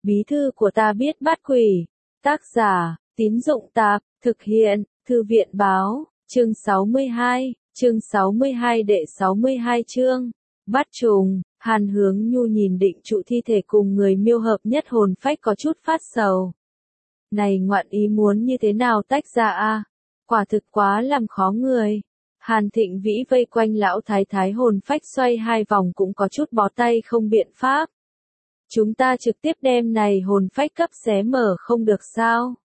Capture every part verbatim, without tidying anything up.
Bí thư của ta biết bắt quỷ. Tác giả, Tín Dụng Tạp, thực hiện, Thư viện Báo, chương sáu mươi hai, chương sáu mươi hai đệ sáu mươi hai chương. Bắt trùng, Hàn Hướng Nhu nhìn định trụ thi thể cùng người miêu hợp nhất hồn phách có chút phát sầu. Này ngoạn ý muốn như thế nào tách ra a? Quả thực quá làm khó người. Hàn Thịnh Vĩ vây quanh lão thái thái hồn phách xoay hai vòng cũng có chút bó tay không biện pháp. Chúng ta trực tiếp đem này hồn phách cấp xé mở không được sao?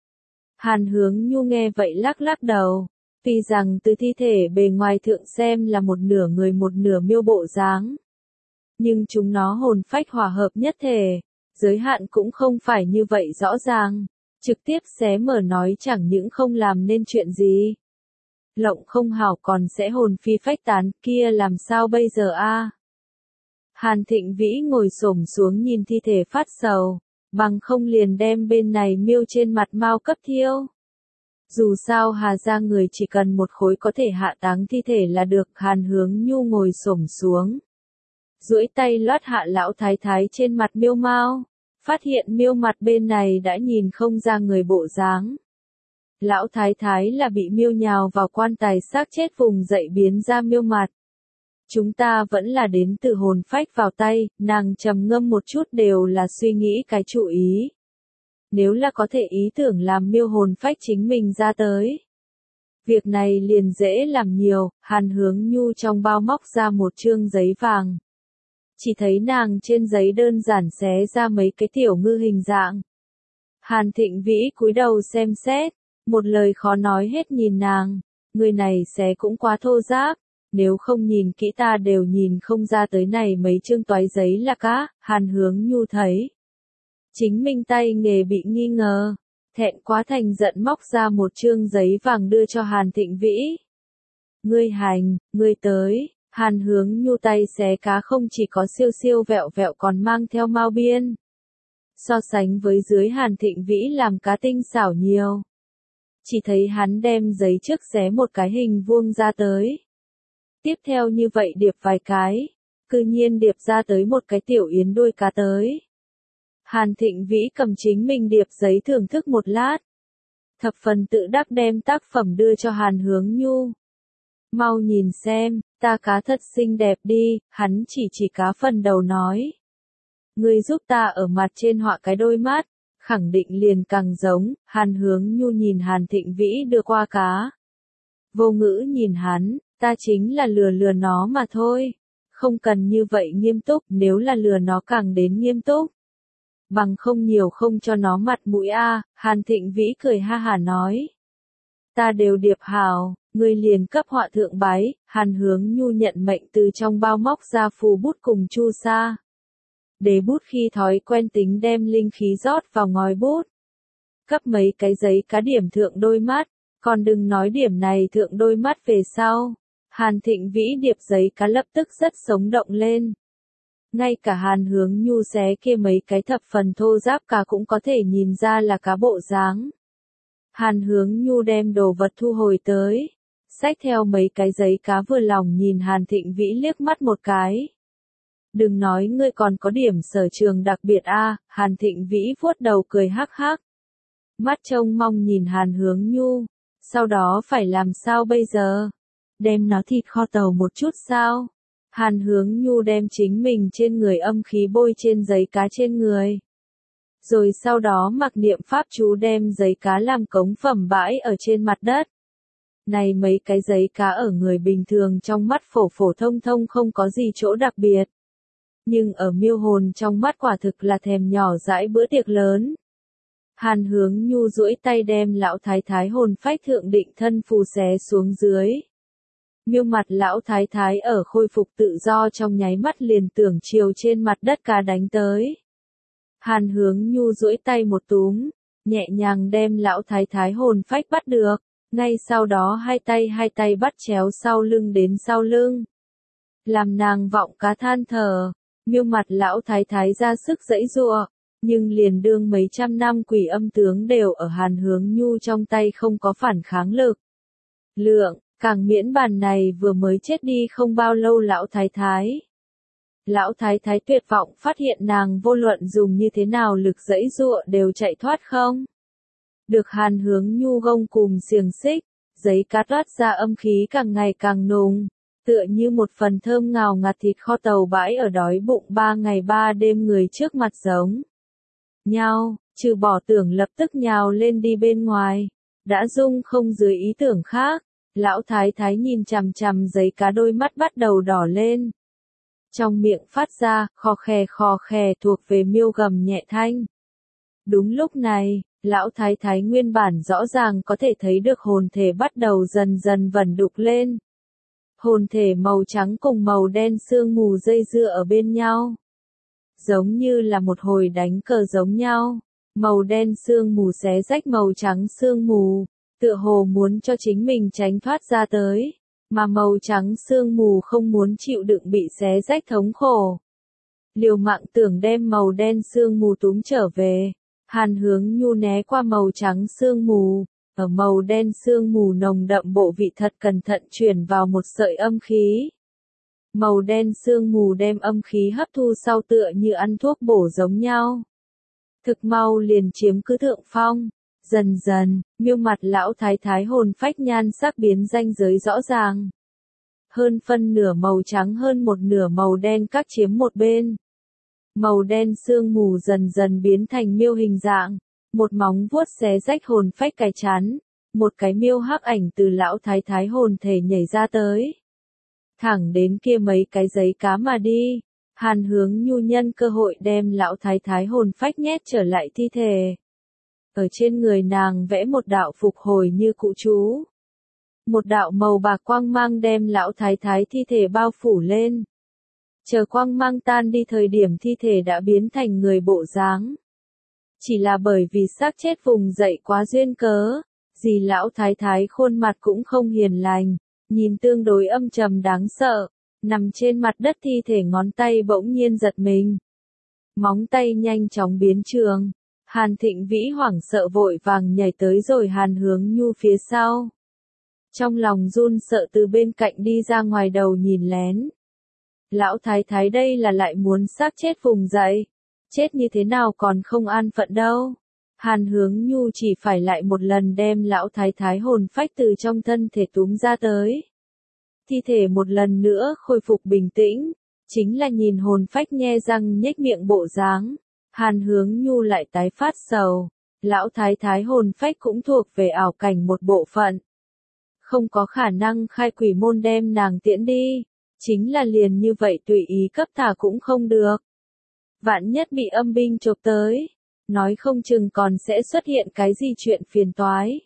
Hàn Hướng Nhu nghe vậy lắc lắc đầu. Tuy rằng từ thi thể bề ngoài thượng xem là một nửa người một nửa miêu bộ dáng. Nhưng chúng nó hồn phách hòa hợp nhất thể. Giới hạn cũng không phải như vậy rõ ràng. Trực tiếp xé mở nói chẳng những không làm nên chuyện gì. Lộng không hảo còn sẽ hồn phi phách tán kia làm sao bây giờ a? Hàn Thịnh Vĩ ngồi xổm xuống nhìn thi thể phát sầu, bằng không liền đem bên này miêu trên mặt mau cấp thiêu. Dù sao Hà gia người chỉ cần một khối có thể hạ táng thi thể là được. Hàn Hướng Nhu ngồi xổm xuống, duỗi tay lót hạ lão thái thái trên mặt miêu mau, phát hiện miêu mặt bên này đã nhìn không ra người bộ dáng. Lão thái thái là bị miêu nhào vào quan tài xác chết vùng dậy biến ra miêu mặt. Chúng ta vẫn là đến từ hồn phách vào tay, nàng trầm ngâm một chút đều là suy nghĩ cái chủ ý. Nếu là có thể ý tưởng làm miêu hồn phách chính mình ra tới. Việc này liền dễ làm nhiều. Hàn Hướng Nhu trong bao móc ra một chương giấy vàng. Chỉ thấy nàng trên giấy đơn giản xé ra mấy cái tiểu ngư hình dạng. Hàn Thịnh Vĩ cúi đầu xem xét, một lời khó nói hết nhìn nàng, người này xé cũng quá thô ráp, nếu không nhìn kỹ ta đều nhìn không ra tới này mấy chương toái giấy là cá. Hàn Hướng Nhu thấy chính mình tay nghề bị nghi ngờ, thẹn quá thành giận móc ra một chương giấy vàng đưa cho Hàn Thịnh Vĩ. Ngươi hành, ngươi tới. Hàn Hướng Nhu tay xé cá không chỉ có siêu siêu vẹo vẹo còn mang theo mao biên. So sánh với dưới Hàn Thịnh Vĩ làm cá tinh xảo nhiều. Chỉ thấy hắn đem giấy trước xé một cái hình vuông ra tới. Tiếp theo như vậy điệp vài cái, cư nhiên điệp ra tới một cái tiểu yến đuôi cá tới. Hàn Thịnh Vĩ cầm chính mình điệp giấy thưởng thức một lát. Thập phần tự đắc đem tác phẩm đưa cho Hàn Hướng Nhu. Mau nhìn xem, ta cá thật xinh đẹp đi, hắn chỉ chỉ cá phần đầu nói. Ngươi giúp ta ở mặt trên họa cái đôi mắt, khẳng định liền càng giống. Hàn Hướng Nhu nhìn Hàn Thịnh Vĩ đưa qua cá. Vô ngữ nhìn hắn, ta chính là lừa lừa nó mà thôi. Không cần như vậy nghiêm túc, nếu là lừa nó càng đến nghiêm túc. Bằng không nhiều không cho nó mặt mũi a. Hàn Thịnh Vĩ cười ha hà nói. Ta đều điệp hào, ngươi liền cấp họa thượng bái. Hàn Hướng Nhu nhận mệnh từ trong bao móc ra phù bút cùng chu sa. Để bút khi thói quen tính đem linh khí rót vào ngòi bút. Cấp mấy cái giấy cá điểm thượng đôi mắt, còn đừng nói điểm này thượng đôi mắt về sau. Hàn Thịnh Vĩ điệp giấy cá lập tức rất sống động lên. Ngay cả Hàn Hướng Nhu xé kia mấy cái thập phần thô ráp cá cũng có thể nhìn ra là cá bộ dáng. Hàn Hướng Nhu đem đồ vật thu hồi tới, xách theo mấy cái giấy cá vừa lòng nhìn Hàn Thịnh Vĩ liếc mắt một cái. Đừng nói ngươi còn có điểm sở trường đặc biệt a. Hàn Thịnh Vĩ vuốt đầu cười hắc hắc. Mắt trông mong nhìn Hàn Hướng Nhu, sau đó phải làm sao bây giờ? Đem nó thịt kho tàu một chút sao? Hàn Hướng Nhu đem chính mình trên người âm khí bôi trên giấy cá trên người. Rồi sau đó mặc niệm pháp chú đem giấy cá làm cống phẩm bãi ở trên mặt đất. Này mấy cái giấy cá ở người bình thường trong mắt phổ phổ thông thông không có gì chỗ đặc biệt. Nhưng ở miêu hồn trong mắt quả thực là thèm nhỏ dãi bữa tiệc lớn. Hàn Hướng Nhu duỗi tay đem lão thái thái hồn phách thượng định thân phù xé xuống dưới. Miêu mặt lão thái thái ở khôi phục tự do trong nháy mắt liền tưởng chiều trên mặt đất cá đánh tới. Hàn Hướng Nhu duỗi tay một túm, nhẹ nhàng đem lão thái thái hồn phách bắt được, ngay sau đó hai tay hai tay bắt chéo sau lưng đến sau lưng. Làm nàng vọng cá than thở, miêu mặt lão thái thái ra sức giãy giụa, nhưng liền đương mấy trăm năm quỷ âm tướng đều ở Hàn Hướng Nhu trong tay không có phản kháng lực. Lượng, càng miễn bàn này vừa mới chết đi không bao lâu lão thái thái. Lão thái thái tuyệt vọng phát hiện nàng vô luận dùng như thế nào lực giãy giụa đều chạy thoát không. Được Hàn Hướng Nhu gông cùm xiềng xích, giấy cá toát ra âm khí càng ngày càng nùng, tựa như một phần thơm ngào ngạt thịt kho tàu bãi ở đói bụng ba ngày ba đêm người trước mặt giống nhau, trừ bỏ tưởng lập tức nhào lên đi bên ngoài, đã dung không dưới ý tưởng khác. Lão thái thái nhìn chằm chằm giấy cá, đôi mắt bắt đầu đỏ lên. Trong miệng phát ra, khò khè khò khè thuộc về miêu gầm nhẹ thanh. Đúng lúc này, lão thái thái nguyên bản rõ ràng có thể thấy được hồn thể bắt đầu dần dần vẩn đục lên. Hồn thể màu trắng cùng màu đen sương mù dây dưa ở bên nhau. Giống như là một hồi đánh cờ giống nhau. Màu đen sương mù xé rách màu trắng sương mù, tựa hồ muốn cho chính mình tránh thoát ra tới, mà màu trắng sương mù không muốn chịu đựng bị xé rách thống khổ. Liều mạng tưởng đem màu đen sương mù túm trở về, Hàn Hướng Nhu né qua màu trắng sương mù, ở màu đen sương mù nồng đậm bộ vị thật cẩn thận chuyển vào một sợi âm khí. Màu đen sương mù đem âm khí hấp thu sau tựa như ăn thuốc bổ giống nhau. Thực mau liền chiếm cứ thượng phong, dần dần, miêu mặt lão thái thái hồn phách nhan sắc biến ranh giới rõ ràng. Hơn phân nửa màu trắng hơn một nửa màu đen các chiếm một bên. Màu đen sương mù dần dần biến thành miêu hình dạng, một móng vuốt xé rách hồn phách cái chán, một cái miêu hắc ảnh từ lão thái thái hồn thể nhảy ra tới. Thẳng đến kia mấy cái giấy cá mà đi. Hàn Hướng Nhu nhân cơ hội đem lão thái thái hồn phách nhét trở lại thi thể. Ở trên người nàng vẽ một đạo phục hồi như cụ chú. Một đạo màu bạc quang mang đem lão thái thái thi thể bao phủ lên. Chờ quang mang tan đi thời điểm thi thể đã biến thành người bộ dáng. Chỉ là bởi vì xác chết vùng dậy quá duyên cớ, dì lão thái thái khuôn mặt cũng không hiền lành, nhìn tương đối âm trầm đáng sợ. Nằm trên mặt đất thi thể ngón tay bỗng nhiên giật mình. Móng tay nhanh chóng biến trường. Hàn Thịnh Vĩ hoảng sợ vội vàng nhảy tới rồi Hàn Hướng Nhu phía sau. Trong lòng run sợ từ bên cạnh đi ra ngoài đầu nhìn lén. Lão thái thái đây là lại muốn xác chết vùng dậy. Chết như thế nào còn không an phận đâu. Hàn Hướng Nhu chỉ phải lại một lần đem lão thái thái hồn phách từ trong thân thể túm ra tới. Thi thể một lần nữa khôi phục bình tĩnh, chính là nhìn hồn phách nhe răng nhếch miệng bộ dáng. Hàn Hướng Nhu lại tái phát sầu, lão thái thái hồn phách cũng thuộc về ảo cảnh một bộ phận. Không có khả năng khai quỷ môn đem nàng tiễn đi, chính là liền như vậy tùy ý cấp thả cũng không được. Vạn nhất bị âm binh chộp tới, nói không chừng còn sẽ xuất hiện cái gì chuyện phiền toái.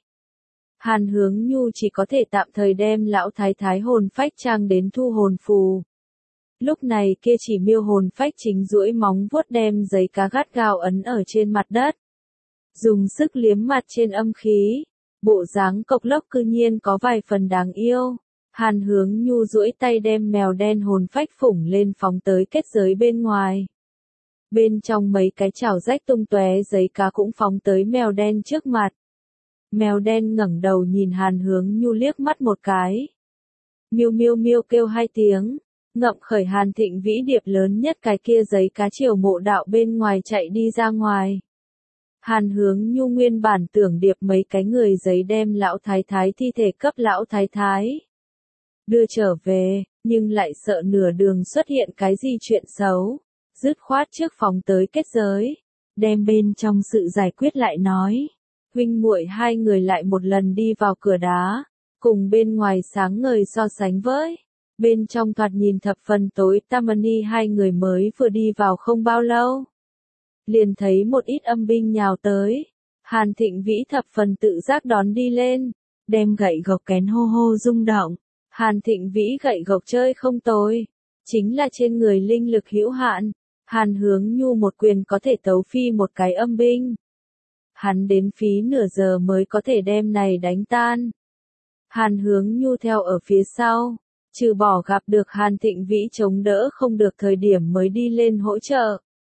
Hàn Hướng Nhu chỉ có thể tạm thời đem lão thái thái hồn phách trang đến thu hồn phù. Lúc này kia chỉ miêu hồn phách chính duỗi móng vuốt đem giấy cá gắt gao ấn ở trên mặt đất. Dùng sức liếm mặt trên âm khí, bộ dáng cộc lốc cư nhiên có vài phần đáng yêu. Hàn Hướng Nhu duỗi tay đem mèo đen hồn phách phủng lên phóng tới kết giới bên ngoài. Bên trong mấy cái chảo rách tung tóe giấy cá cũng phóng tới mèo đen trước mặt. Mèo đen ngẩng đầu nhìn Hàn Hướng Nhu liếc mắt một cái. Miêu miêu miêu kêu hai tiếng, ngậm khởi Hàn Thịnh Vĩ điệp lớn nhất cái kia giấy cá chiều mộ đạo bên ngoài chạy đi ra ngoài. Hàn Hướng Nhu nguyên bản tưởng điệp mấy cái người giấy đem lão thái thái thi thể cấp lão thái thái đưa trở về, nhưng lại sợ nửa đường xuất hiện cái gì chuyện xấu, dứt khoát trước phóng tới kết giới, đem bên trong sự giải quyết lại nói. Huynh muội hai người lại một lần đi vào cửa đá, cùng bên ngoài sáng ngời so sánh với, bên trong thoạt nhìn thập phần tối Tamani hai người mới vừa đi vào không bao lâu. Liền thấy một ít âm binh nhào tới, Hàn Thịnh Vĩ thập phần tự giác đón đi lên, đem gậy gộc kén hô hô rung động. Hàn Thịnh Vĩ gậy gộc chơi không tồi, chính là trên người linh lực hữu hạn, Hàn Hướng Nhu một quyền có thể tấu phi một cái âm binh. Hắn đến phí nửa giờ mới có thể đem này đánh tan. Hàn Hướng Nhu theo ở phía sau, trừ bỏ gặp được Hàn Thịnh Vĩ chống đỡ không được thời điểm mới đi lên hỗ trợ.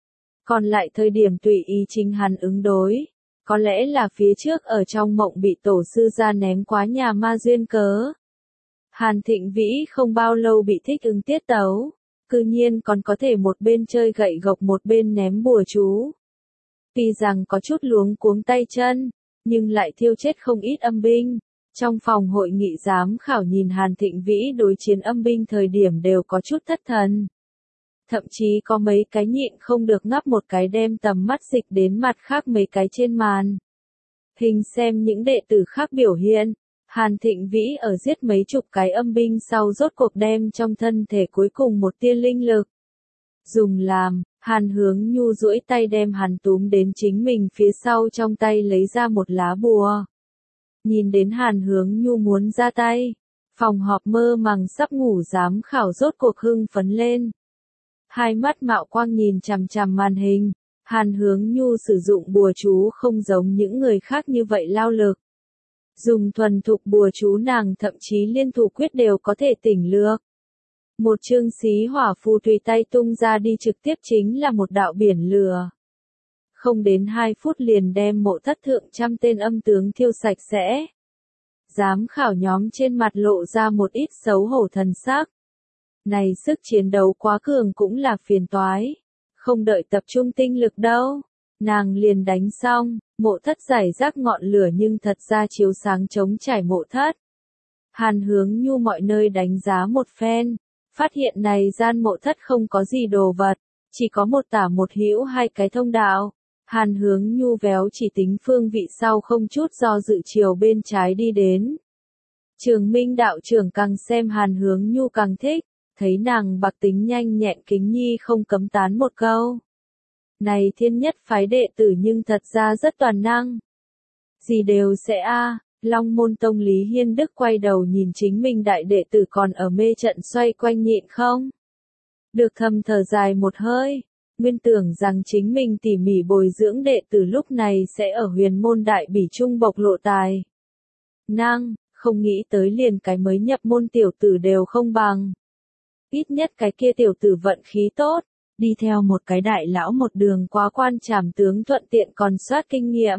Còn lại thời điểm tùy ý chính hắn ứng đối, có lẽ là phía trước ở trong mộng bị tổ sư ra ném quá nhà ma duyên cớ. Hàn Thịnh Vĩ không bao lâu bị thích ứng tiết tấu, cư nhiên còn có thể một bên chơi gậy gộc một bên ném bùa chú. Tuy rằng có chút luống cuống tay chân, nhưng lại thiêu chết không ít âm binh. Trong phòng hội nghị giám khảo nhìn Hàn Thịnh Vĩ đối chiến âm binh thời điểm đều có chút thất thần. Thậm chí có mấy cái nhịn không được ngắp một cái đem tầm mắt dịch đến mặt khác mấy cái trên màn. Hình xem những đệ tử khác biểu hiện, Hàn Thịnh Vĩ ở giết mấy chục cái âm binh sau rốt cuộc đem trong thân thể cuối cùng một tia linh lực. Dùng làm, Hàn Hướng Nhu duỗi tay đem hắn túm đến chính mình phía sau trong tay lấy ra một lá bùa. Nhìn đến Hàn Hướng Nhu muốn ra tay, phòng họp mơ màng sắp ngủ giám khảo rốt cuộc hưng phấn lên. Hai mắt mạo quang nhìn chằm chằm màn hình, Hàn Hướng Nhu sử dụng bùa chú không giống những người khác như vậy lao lực. Dùng thuần thục bùa chú nàng thậm chí liên thủ quyết đều có thể tỉnh lược. Một chương xí hỏa phù tùy tay tung ra đi trực tiếp chính là một đạo biển lửa. Không đến hai phút liền đem mộ thất thượng trăm tên âm tướng thiêu sạch sẽ. Giám khảo nhóm trên mặt lộ ra một ít xấu hổ thần sắc. Này sức chiến đấu quá cường cũng là phiền toái. Không đợi tập trung tinh lực đâu. Nàng liền đánh xong, mộ thất giải rác ngọn lửa nhưng thật ra chiếu sáng chống trải mộ thất. Hàn Hướng Nhu mọi nơi đánh giá một phen, phát hiện này gian mộ thất không có gì đồ vật, chỉ có một tả một hữu hai cái thông đạo. Hàn Hướng Nhu véo chỉ tính phương vị sau không chút do dự chiều bên trái đi đến. Trường Minh đạo trưởng càng xem Hàn Hướng Nhu càng thích, thấy nàng bạc tính nhanh nhẹn kính nhi không cấm tán một câu. Này thiên nhất phái đệ tử nhưng thật ra rất toàn năng. Gì đều sẽ a. À. Long Môn Tông Lý Hiên Đức quay đầu nhìn chính mình đại đệ tử còn ở mê trận xoay quanh nhịn không. Được thầm thở dài một hơi, nguyên tưởng rằng chính mình tỉ mỉ bồi dưỡng đệ tử lúc này sẽ ở huyền môn đại bỉ trung bộc lộ tài. Năng, không nghĩ tới liền cái mới nhập môn tiểu tử đều không bằng. Ít nhất cái kia tiểu tử vận khí tốt, đi theo một cái đại lão một đường quá quan trảm tướng thuận tiện còn soát kinh nghiệm.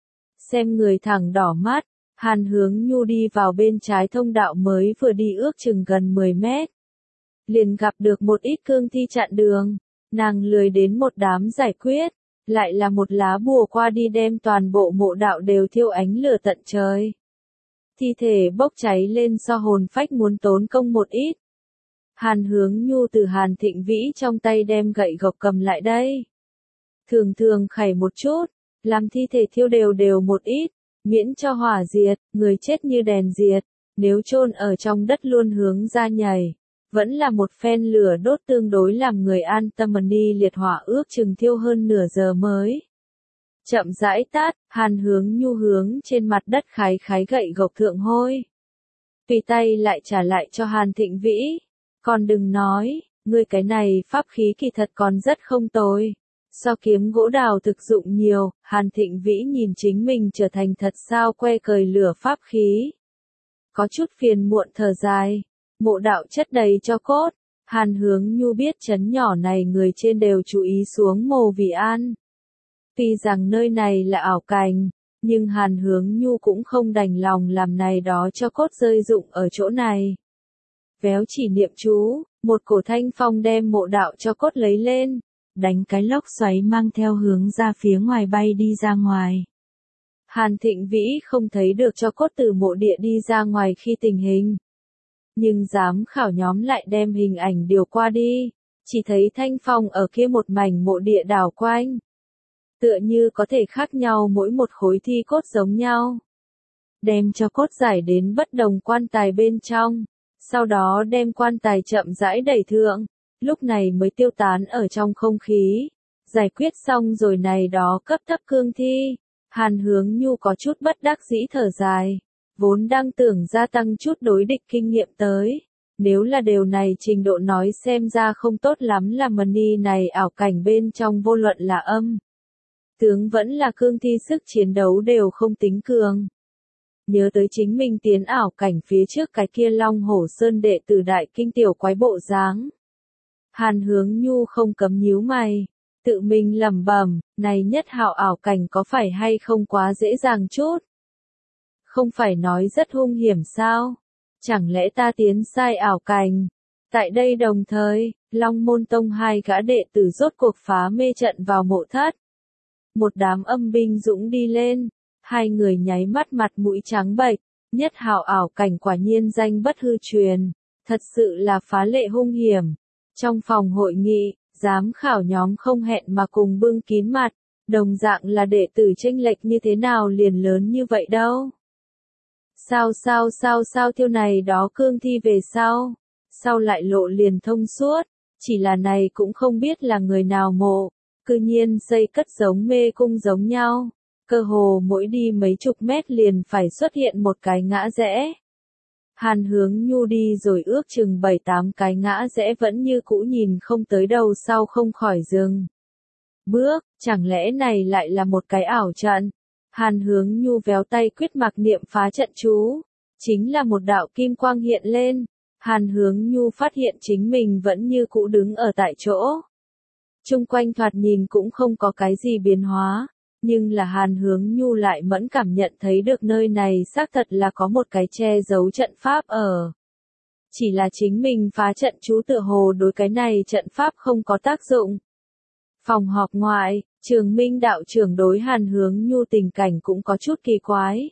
Xem người thẳng đỏ mắt. Hàn Hướng Nhu đi vào bên trái thông đạo mới vừa đi ước chừng gần mười mét. Liền gặp được một ít cương thi chặn đường, nàng lười đến một đám giải quyết, lại là một lá bùa qua đi đem toàn bộ mộ đạo đều thiêu ánh lửa tận trời. Thi thể bốc cháy lên so hồn phách muốn tốn công một ít. Hàn Hướng Nhu từ Hàn Thịnh Vĩ trong tay đem gậy gộc cầm lại đây. Thường thường khẩy một chút, làm thi thể thiêu đều đều một ít. Miễn cho hỏa diệt, người chết như đèn diệt, nếu chôn ở trong đất luôn hướng ra nhảy, vẫn là một phen lửa đốt tương đối làm người an tâm. Ni liệt hỏa ước chừng thiêu hơn nửa giờ mới. Chậm rãi tát, Hàn Hướng Nhu hướng trên mặt đất khái khái gậy gộc thượng hôi. Tùy tay lại trả lại cho Hàn Thịnh Vĩ, còn đừng nói, ngươi cái này pháp khí kỳ thật còn rất không tồi. So kiếm gỗ đào thực dụng nhiều, Hàn Thịnh Vĩ nhìn chính mình trở thành thật sao que cời lửa pháp khí. Có chút phiền muộn thở dài, mộ đạo chất đầy cho cốt, Hàn Hướng Nhu biết chấn nhỏ này người trên đều chú ý xuống mồ vì an. Tuy rằng nơi này là ảo cảnh, nhưng Hàn Hướng Nhu cũng không đành lòng làm này đó cho cốt rơi dụng ở chỗ này. Véo chỉ niệm chú, một cổ thanh phong đem mộ đạo cho cốt lấy lên. Đánh cái lốc xoáy mang theo hướng ra phía ngoài bay đi ra ngoài. Hàn Thịnh Vĩ không thấy được cho cốt từ mộ địa đi ra ngoài khi tình hình. Nhưng giám khảo nhóm lại đem hình ảnh điều qua đi, chỉ thấy thanh phong ở kia một mảnh mộ địa đảo quanh. Tựa như có thể khác nhau mỗi một khối thi cốt giống nhau. Đem cho cốt giải đến bất đồng quan tài bên trong, sau đó đem quan tài chậm rãi đẩy thượng. Lúc này mới tiêu tán ở trong không khí. Giải quyết xong rồi này đó cấp thấp cương thi. Hàn Hướng Nhu có chút bất đắc dĩ thở dài. Vốn đang tưởng gia tăng chút đối địch kinh nghiệm tới. Nếu là điều này trình độ nói xem ra không tốt lắm là Mani này ảo cảnh bên trong vô luận là âm. Tướng vẫn là cương thi sức chiến đấu đều không tính cường. Nhớ tới chính mình tiến ảo cảnh phía trước cái kia Long Hổ Sơn đệ tử đại kinh tiểu quái bộ dáng. Hàn Hướng Nhu không cấm nhíu mày, tự mình lẩm bẩm, này nhất hạo ảo cảnh có phải hay không quá dễ dàng chút? Không phải nói rất hung hiểm sao? Chẳng lẽ ta tiến sai ảo cảnh? Tại đây đồng thời, Long Môn Tông hai gã đệ tử rốt cuộc phá mê trận vào mộ thất. Một đám âm binh dũng đi lên, hai người nháy mắt mặt mũi trắng bệch, nhất hào ảo cảnh quả nhiên danh bất hư truyền, thật sự là phá lệ hung hiểm. Trong phòng hội nghị, giám khảo nhóm không hẹn mà cùng bưng kín mặt, đồng dạng là đệ tử chênh lệch như thế nào liền lớn như vậy đâu. Sao sao sao sao thiêu này đó cương thi về sau, sau lại lộ liền thông suốt, chỉ là này cũng không biết là người nào mộ, cư nhiên xây cất giống mê cung giống nhau, cơ hồ mỗi đi mấy chục mét liền phải xuất hiện một cái ngã rẽ. Hàn Hướng Nhu đi rồi ước chừng bảy tám cái ngã rẽ vẫn như cũ nhìn không tới đầu sau không khỏi dừng bước, chẳng lẽ này lại là một cái ảo trận? Hàn Hướng Nhu véo tay quyết mặc niệm phá trận chú, chính là một đạo kim quang hiện lên, Hàn Hướng Nhu phát hiện chính mình vẫn như cũ đứng ở tại chỗ. Chung quanh thoạt nhìn cũng không có cái gì biến hóa, nhưng là Hàn Hướng Nhu lại mẫn cảm nhận thấy được nơi này xác thật là có một cái che giấu trận pháp ở. Chỉ là chính mình phá trận chú tựa hồ đối cái này trận pháp không có tác dụng. Phòng họp ngoại, Trường Minh đạo trưởng đối Hàn Hướng Nhu tình cảnh cũng có chút kỳ quái.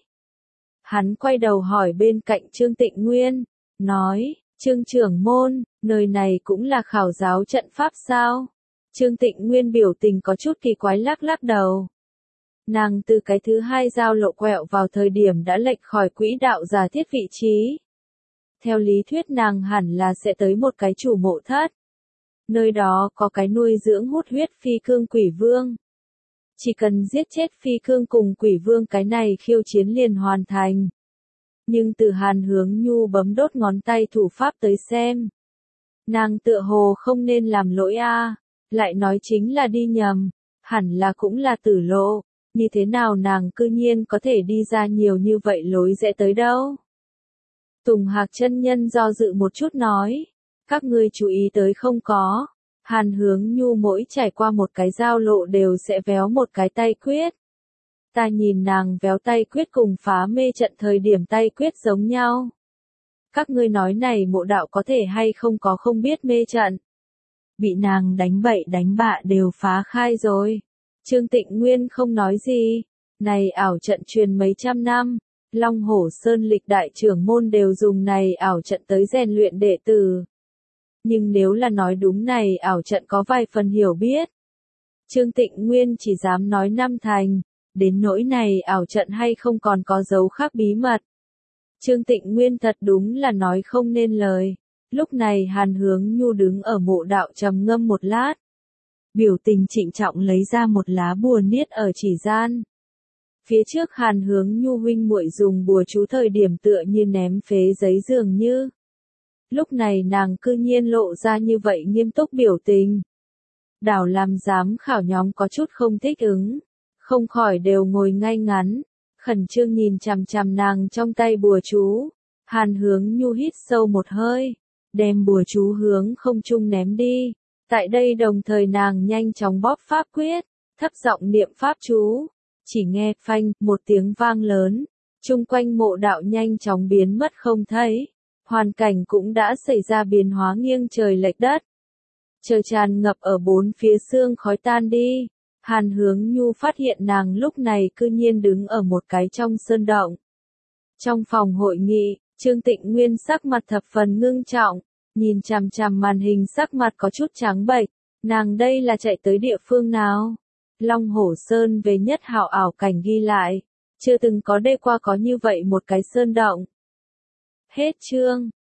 Hắn quay đầu hỏi bên cạnh Trương Tịnh Nguyên, nói, Trương trưởng môn, nơi này cũng là khảo giáo trận pháp sao? Trương Tịnh Nguyên biểu tình có chút kỳ quái lắc lắc đầu. Nàng từ cái thứ hai giao lộ quẹo vào thời điểm đã lệch khỏi quỹ đạo giả thiết vị trí. Theo lý thuyết nàng hẳn là sẽ tới một cái chủ mộ thất. Nơi đó có cái nuôi dưỡng hút huyết phi cương quỷ vương. Chỉ cần giết chết phi cương cùng quỷ vương cái này khiêu chiến liền hoàn thành. Nhưng từ Hàn Hướng Nhu bấm đốt ngón tay thủ pháp tới xem. Nàng tựa hồ không nên làm lỗi a, lại nói chính là đi nhầm, hẳn là cũng là tử lộ, như thế nào nàng cư nhiên có thể đi ra nhiều như vậy lối rẽ tới đâu. Tùng Hạc chân nhân do dự một chút nói, các ngươi chú ý tới không có, Hàn Hướng Nhu mỗi trải qua một cái giao lộ đều sẽ véo một cái tay quyết. Ta nhìn nàng véo tay quyết cùng phá mê trận thời điểm tay quyết giống nhau. Các ngươi nói này mộ đạo có thể hay không có không biết mê trận. Bị nàng đánh bậy đánh bạ đều phá khai rồi. Trương Tịnh Nguyên không nói gì. Này ảo trận truyền mấy trăm năm. Long Hổ Sơn lịch đại trưởng môn đều dùng này ảo trận tới rèn luyện đệ tử. Nhưng nếu là nói đúng này ảo trận có vài phần hiểu biết. Trương Tịnh Nguyên chỉ dám nói năm thành. Đến nỗi này ảo trận hay không còn có dấu khác bí mật. Trương Tịnh Nguyên thật đúng là nói không nên lời. Lúc này Hàn Hướng Nhu đứng ở mộ đạo trầm ngâm một lát. Biểu tình trịnh trọng lấy ra một lá bùa niết ở chỉ gian. Phía trước Hàn Hướng Nhu huynh muội dùng bùa chú thời điểm tựa như ném phế giấy dường như. Lúc này nàng cư nhiên lộ ra như vậy nghiêm túc biểu tình. Đảo làm giám khảo nhóm có chút không thích ứng. Không khỏi đều ngồi ngay ngắn. Khẩn trương nhìn chằm chằm nàng trong tay bùa chú. Hàn Hướng Nhu hít sâu một hơi. Đem bùa chú hướng không trung ném đi. Tại đây đồng thời nàng nhanh chóng bóp pháp quyết. Thấp giọng niệm pháp chú. Chỉ nghe phanh một tiếng vang lớn. Chung quanh mộ đạo nhanh chóng biến mất không thấy. Hoàn cảnh cũng đã xảy ra biến hóa nghiêng trời lệch đất. Trời tràn ngập ở bốn phía sương khói tan đi. Hàn Hướng Nhu phát hiện nàng lúc này cư nhiên đứng ở một cái trong sơn động. Trong phòng hội nghị, Trương Tịnh Nguyên sắc mặt thập phần ngưng trọng, nhìn chằm chằm màn hình sắc mặt có chút trắng bệch, nàng đây là chạy tới địa phương nào? Long Hổ Sơn về nhất hảo ảo cảnh ghi lại, chưa từng có đê qua có như vậy một cái sơn động. Hết chương.